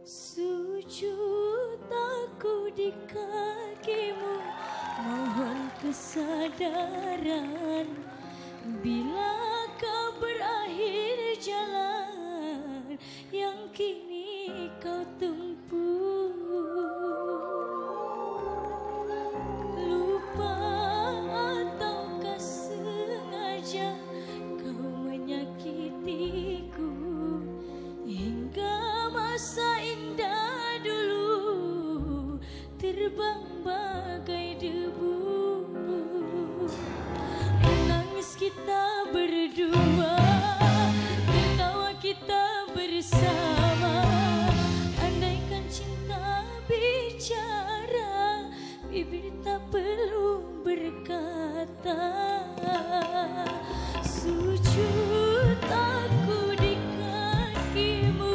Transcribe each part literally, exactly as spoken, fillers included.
Sujud aku di kakimu, mohon kesadaran. Bila kau berakhir jalan yang kini kau tempuh, lupa ataukah sengaja kau menyakitiku hingga masa indah dulu terbang bagai debu. Menangis kita berdua, tertawa kita bersama. Andaikan cinta bicara, bibir tak perlu berkata. Sujud aku di kakimu,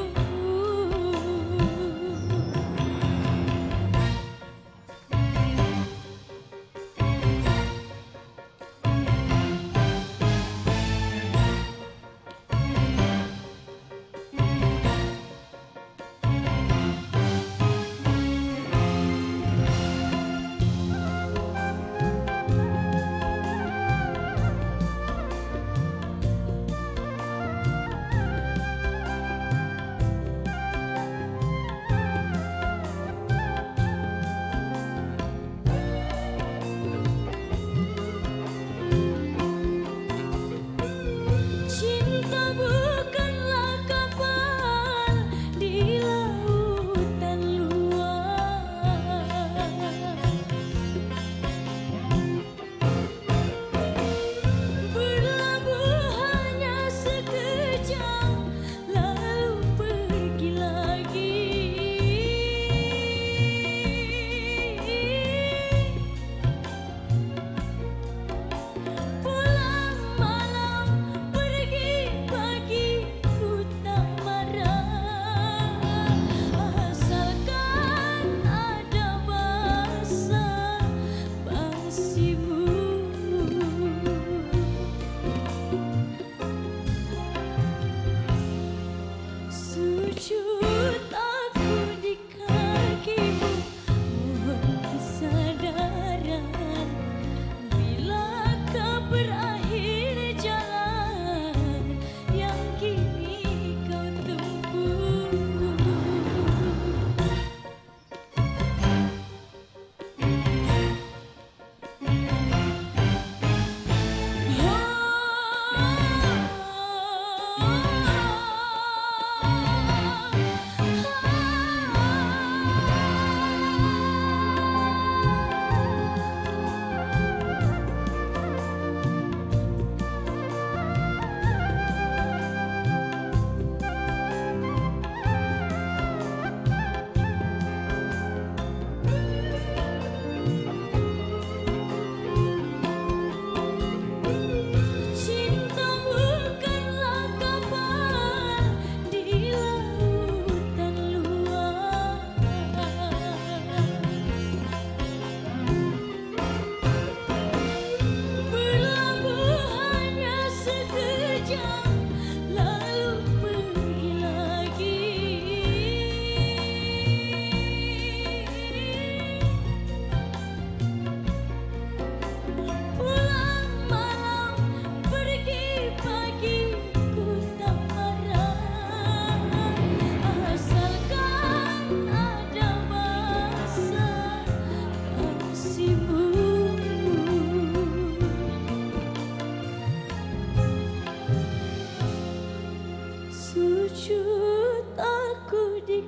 sujud aku di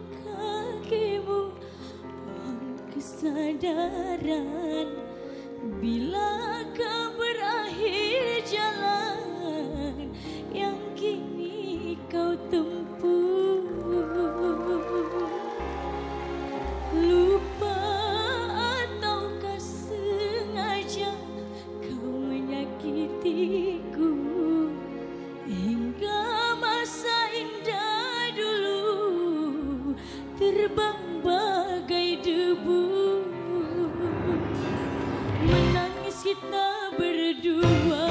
kakimu, mohon kesadaran. Bila kau berakhir jalan yang kini kau tempuh, lupa ataukah sengaja kau menyakitiku hingga masa indah dulu terbang bagai debu. Menangis kita berdua,